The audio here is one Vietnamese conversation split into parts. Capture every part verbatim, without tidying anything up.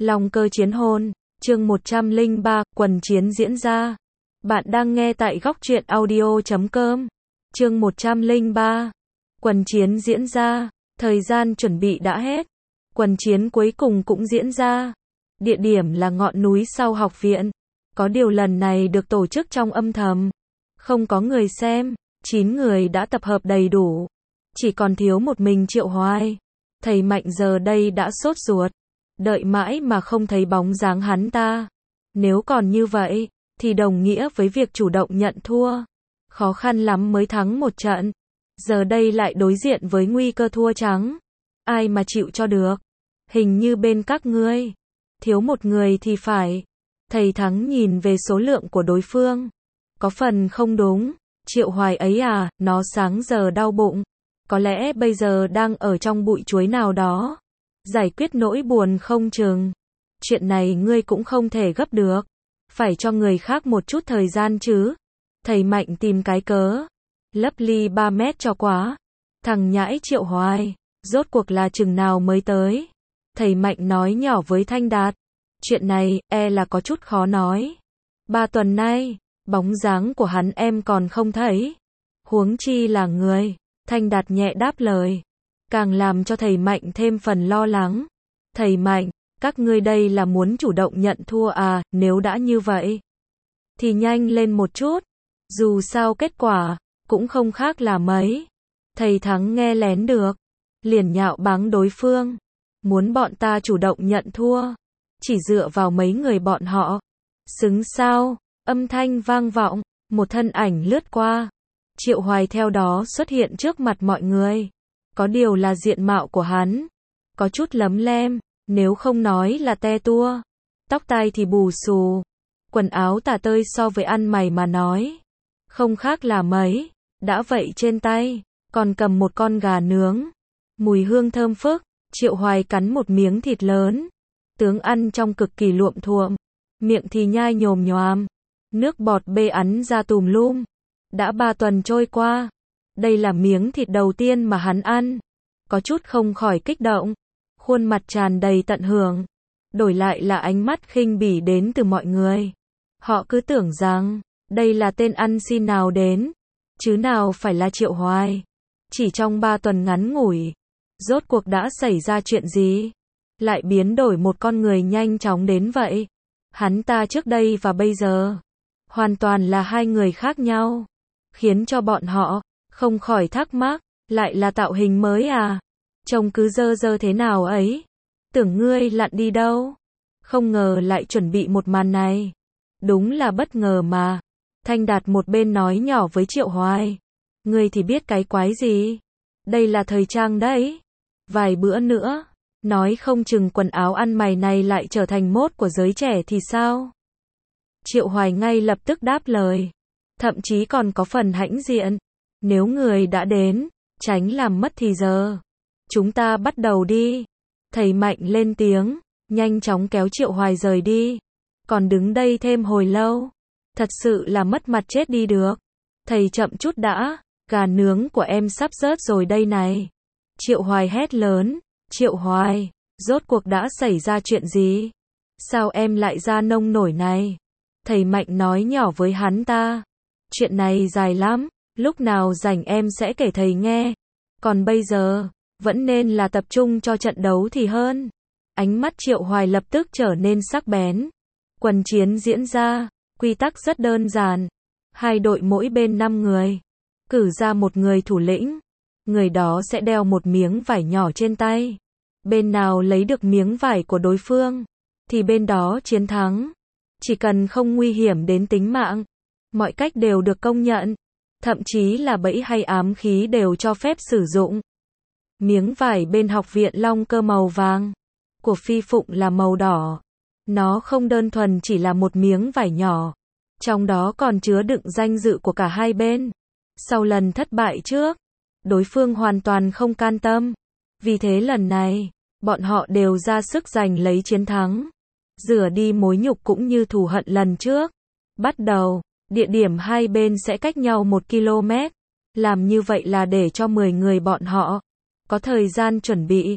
Long cơ chiến hôn, chương một trăm lẻ ba, quần chiến diễn ra. Bạn đang nghe tại góc truyện audio chấm com. Chương một trăm lẻ ba, quần chiến diễn ra. Thời gian chuẩn bị đã hết. Quần chiến cuối cùng cũng diễn ra. Địa điểm là ngọn núi sau học viện. Có điều lần này được tổ chức trong âm thầm. Không có người xem. Chín người đã tập hợp đầy đủ. Chỉ còn thiếu một mình Triệu Hoài. Thầy Mạnh giờ đây đã sốt ruột. Đợi mãi mà không thấy bóng dáng hắn ta. Nếu còn như vậy, thì đồng nghĩa với việc chủ động nhận thua. Khó khăn lắm mới thắng một trận. Giờ đây lại đối diện với nguy cơ thua trắng. Ai mà chịu cho được. Hình như bên các ngươi, thiếu một người thì phải. Thầy Thắng nhìn về số lượng của đối phương. Có phần không đúng. Triệu Hoài ấy à, nó sáng giờ đau bụng. Có lẽ bây giờ đang ở trong bụi chuối nào đó. Giải quyết nỗi buồn không chừng. Chuyện này ngươi cũng không thể gấp được. Phải cho người khác một chút thời gian chứ. Thầy Mạnh tìm cái cớ. Lấp ly ba mét cho quá. Thằng nhãi Triệu Hoài, rốt cuộc là chừng nào mới tới. Thầy Mạnh nói nhỏ với Thanh Đạt. Chuyện này, e là có chút khó nói. Ba tuần nay, bóng dáng của hắn em còn không thấy. Huống chi là người. Thanh Đạt nhẹ đáp lời. Càng làm cho thầy Mạnh thêm phần lo lắng. Thầy Mạnh, các ngươi đây là muốn chủ động nhận thua à, nếu đã như vậy. Thì nhanh lên một chút. Dù sao kết quả, cũng không khác là mấy. Thầy Thắng nghe lén được. Liền nhạo báng đối phương. Muốn bọn ta chủ động nhận thua. Chỉ dựa vào mấy người bọn họ. Xứng sao, âm thanh vang vọng, một thân ảnh lướt qua. Triệu Hoài theo đó xuất hiện trước mặt mọi người. Có điều là diện mạo của hắn. Có chút lấm lem, nếu không nói là te tua. Tóc tai thì bù xù. Quần áo tả tơi so với ăn mày mà nói. Không khác là mấy. Đã vậy trên tay, còn cầm một con gà nướng. Mùi hương thơm phức. Triệu Hoài cắn một miếng thịt lớn. Tướng ăn trong cực kỳ luộm thuộm. Miệng thì nhai nhồm nhoàm. Nước bọt bê ắn ra tùm lum. Đã ba tuần trôi qua. Đây là miếng thịt đầu tiên mà hắn ăn. Có chút không khỏi kích động. Khuôn mặt tràn đầy tận hưởng. Đổi lại là ánh mắt khinh bỉ đến từ mọi người. Họ cứ tưởng rằng, đây là tên ăn xin nào đến. Chứ nào phải là Triệu Hoài. Chỉ trong ba tuần ngắn ngủi. Rốt cuộc đã xảy ra chuyện gì? Lại biến đổi một con người nhanh chóng đến vậy. Hắn ta trước đây và bây giờ. Hoàn toàn là hai người khác nhau. Khiến cho bọn họ không khỏi thắc mắc, lại là tạo hình mới à? Trông cứ dơ dơ thế nào ấy? Tưởng ngươi lặn đi đâu? Không ngờ lại chuẩn bị một màn này. Đúng là bất ngờ mà. Thanh Đạt một bên nói nhỏ với Triệu Hoài. Ngươi thì biết cái quái gì? Đây là thời trang đấy. Vài bữa nữa, nói không chừng quần áo ăn mày này lại trở thành mốt của giới trẻ thì sao? Triệu Hoài ngay lập tức đáp lời. Thậm chí còn có phần hãnh diện. Nếu người đã đến, tránh làm mất thì giờ. Chúng ta bắt đầu đi. Thầy Mạnh lên tiếng, nhanh chóng kéo Triệu Hoài rời đi. Còn đứng đây thêm hồi lâu. Thật sự là mất mặt chết đi được. Thầy chậm chút đã, gà nướng của em sắp rớt rồi đây này. Triệu Hoài hét lớn. Triệu Hoài, rốt cuộc đã xảy ra chuyện gì? Sao em lại ra nông nổi này? Thầy Mạnh nói nhỏ với hắn ta. Chuyện này dài lắm, lúc nào rảnh em sẽ kể thầy nghe. Còn bây giờ, vẫn nên là tập trung cho trận đấu thì hơn. Ánh mắt Triệu Hoài lập tức trở nên sắc bén. Quần chiến diễn ra, quy tắc rất đơn giản. Hai đội mỗi bên năm người. Cử ra một người thủ lĩnh. Người đó sẽ đeo một miếng vải nhỏ trên tay. Bên nào lấy được miếng vải của đối phương, thì bên đó chiến thắng. Chỉ cần không nguy hiểm đến tính mạng. Mọi cách đều được công nhận. Thậm chí là bẫy hay ám khí đều cho phép sử dụng. Miếng vải bên học viện Long Cơ màu vàng. Của Phi Phụng là màu đỏ. Nó không đơn thuần chỉ là một miếng vải nhỏ. Trong đó còn chứa đựng danh dự của cả hai bên. Sau lần thất bại trước, đối phương hoàn toàn không can tâm. Vì thế lần này, bọn họ đều ra sức giành lấy chiến thắng. Rửa đi mối nhục cũng như thù hận lần trước. Bắt đầu, địa điểm hai bên sẽ cách nhau một ki lô mét. Làm như vậy là để cho mười người bọn họ có thời gian chuẩn bị.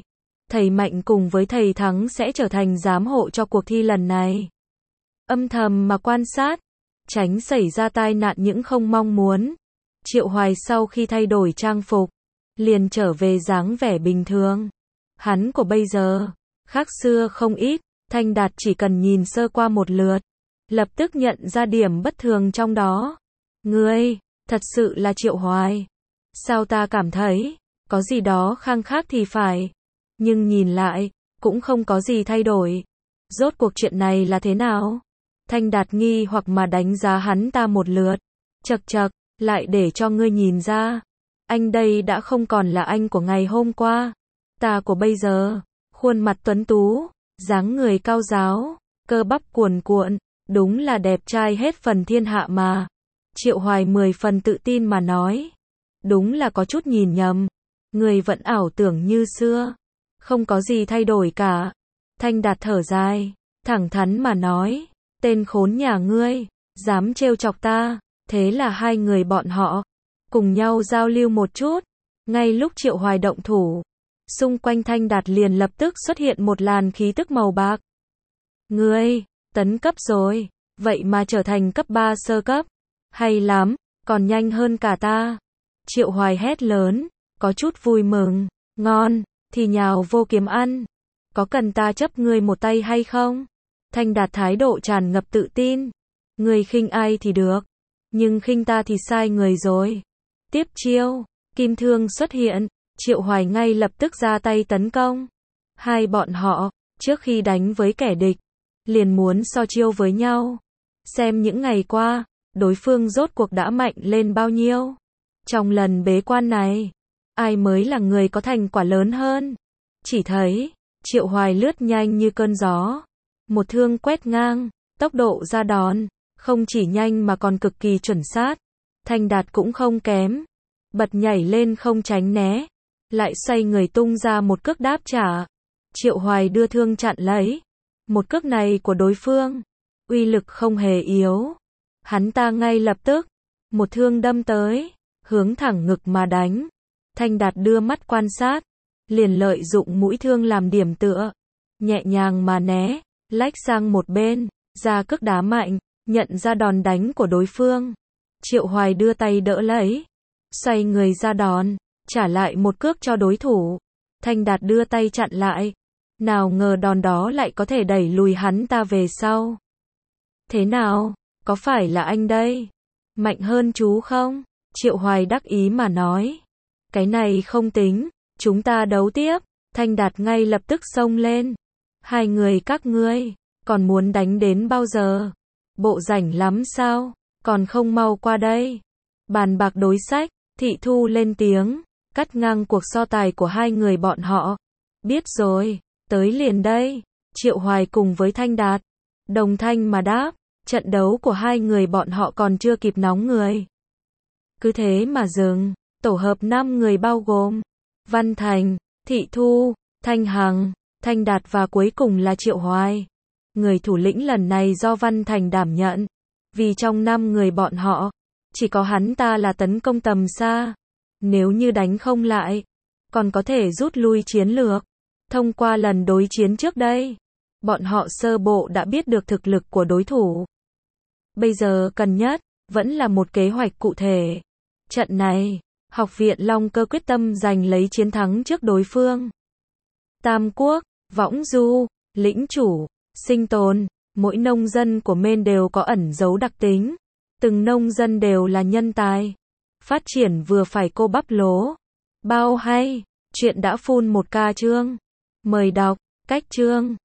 thầy Mạnh cùng với thầy Thắng sẽ trở thành giám hộ cho cuộc thi lần này. Âm thầm mà quan sát, tránh xảy ra tai nạn những không mong muốn. Triệu Hoài sau khi thay đổi trang phục, liền trở về dáng vẻ bình thường. Hắn của bây giờ, khác xưa không ít, Thanh Đạt chỉ cần nhìn sơ qua một lượt, lập tức nhận ra điểm bất thường trong đó. Ngươi, thật sự là Triệu Hoài. Sao ta cảm thấy, có gì đó khăng khác thì phải. Nhưng nhìn lại, cũng không có gì thay đổi. Rốt cuộc chuyện này là thế nào? Thanh Đạt nghi hoặc mà đánh giá hắn ta một lượt. Chậc chậc, lại để cho ngươi nhìn ra. Anh đây đã không còn là anh của ngày hôm qua. Ta của bây giờ, khuôn mặt tuấn tú, dáng người cao ráo, cơ bắp cuồn cuộn, đúng là đẹp trai hết phần thiên hạ mà. Triệu Hoài mười phần tự tin mà nói. Đúng là có chút nhìn nhầm. Người vẫn ảo tưởng như xưa. Không có gì thay đổi cả. Thanh Đạt thở dài, thẳng thắn mà nói. Tên khốn nhà ngươi, dám trêu chọc ta. Thế là hai người bọn họ cùng nhau giao lưu một chút. Ngay lúc Triệu Hoài động thủ, xung quanh Thanh Đạt liền lập tức xuất hiện một làn khí tức màu bạc. Ngươi, tấn cấp rồi, vậy mà trở thành cấp ba sơ cấp. Hay lắm, còn nhanh hơn cả ta. Triệu Hoài hét lớn, có chút vui mừng. Ngon, thì nhào vô kiếm ăn. Có cần ta chấp ngươi một tay hay không? Thanh Đạt thái độ tràn ngập tự tin. Ngươi khinh ai thì được, nhưng khinh ta thì sai người rồi. Tiếp chiêu, kim thương xuất hiện, Triệu Hoài ngay lập tức ra tay tấn công. Hai bọn họ, trước khi đánh với kẻ địch, liền muốn so chiêu với nhau. Xem những ngày qua, đối phương rốt cuộc đã mạnh lên bao nhiêu. Trong lần bế quan này, ai mới là người có thành quả lớn hơn. Chỉ thấy, Triệu Hoài lướt nhanh như cơn gió. Một thương quét ngang, tốc độ ra đòn, không chỉ nhanh mà còn cực kỳ chuẩn xác. Thanh Đạt cũng không kém. Bật nhảy lên không tránh né. Lại xoay người tung ra một cước đáp trả. Triệu Hoài đưa thương chặn lấy. Một cước này của đối phương, uy lực không hề yếu. Hắn ta ngay lập tức, một thương đâm tới, hướng thẳng ngực mà đánh. Thanh Đạt đưa mắt quan sát, liền lợi dụng mũi thương làm điểm tựa. Nhẹ nhàng mà né, lách sang một bên, ra cước đá mạnh, nhận ra đòn đánh của đối phương. Triệu Hoài đưa tay đỡ lấy, xoay người ra đòn, trả lại một cước cho đối thủ. Thanh Đạt đưa tay chặn lại. Nào ngờ đòn đó lại có thể đẩy lùi hắn ta về sau. Thế nào, có phải là anh đây? Mạnh hơn chú không? Triệu Hoài đắc ý mà nói. Cái này không tính, chúng ta đấu tiếp. Thanh Đạt ngay lập tức xông lên. Hai người các ngươi, còn muốn đánh đến bao giờ? Bộ rảnh lắm sao? Còn không mau qua đây. Bàn bạc đối sách, Thị Thu lên tiếng, cắt ngang cuộc so tài của hai người bọn họ. Biết rồi, tới liền đây. Triệu Hoài cùng với Thanh Đạt, đồng thanh mà đáp. Trận đấu của hai người bọn họ còn chưa kịp nóng người. Cứ thế mà dừng, tổ hợp năm người bao gồm Văn Thành, Thị Thu, Thanh Hằng, Thanh Đạt và cuối cùng là Triệu Hoài. Người thủ lĩnh lần này do Văn Thành đảm nhận. Vì trong năm người bọn họ, chỉ có hắn ta là tấn công tầm xa. Nếu như đánh không lại, còn có thể rút lui chiến lược. Thông qua lần đối chiến trước đây, bọn họ sơ bộ đã biết được thực lực của đối thủ. Bây giờ cần nhất, vẫn là một kế hoạch cụ thể. Trận này, Học viện Long Cơ quyết tâm giành lấy chiến thắng trước đối phương. Tam Quốc, Võng Du, Lĩnh Chủ, Sinh Tồn, mỗi nông dân của Maine đều có ẩn giấu đặc tính. Từng nông dân đều là nhân tài. Phát triển vừa phải cô bắp lố. Bao hay, chuyện đã phun một ca chương. Mời đọc, cách chương.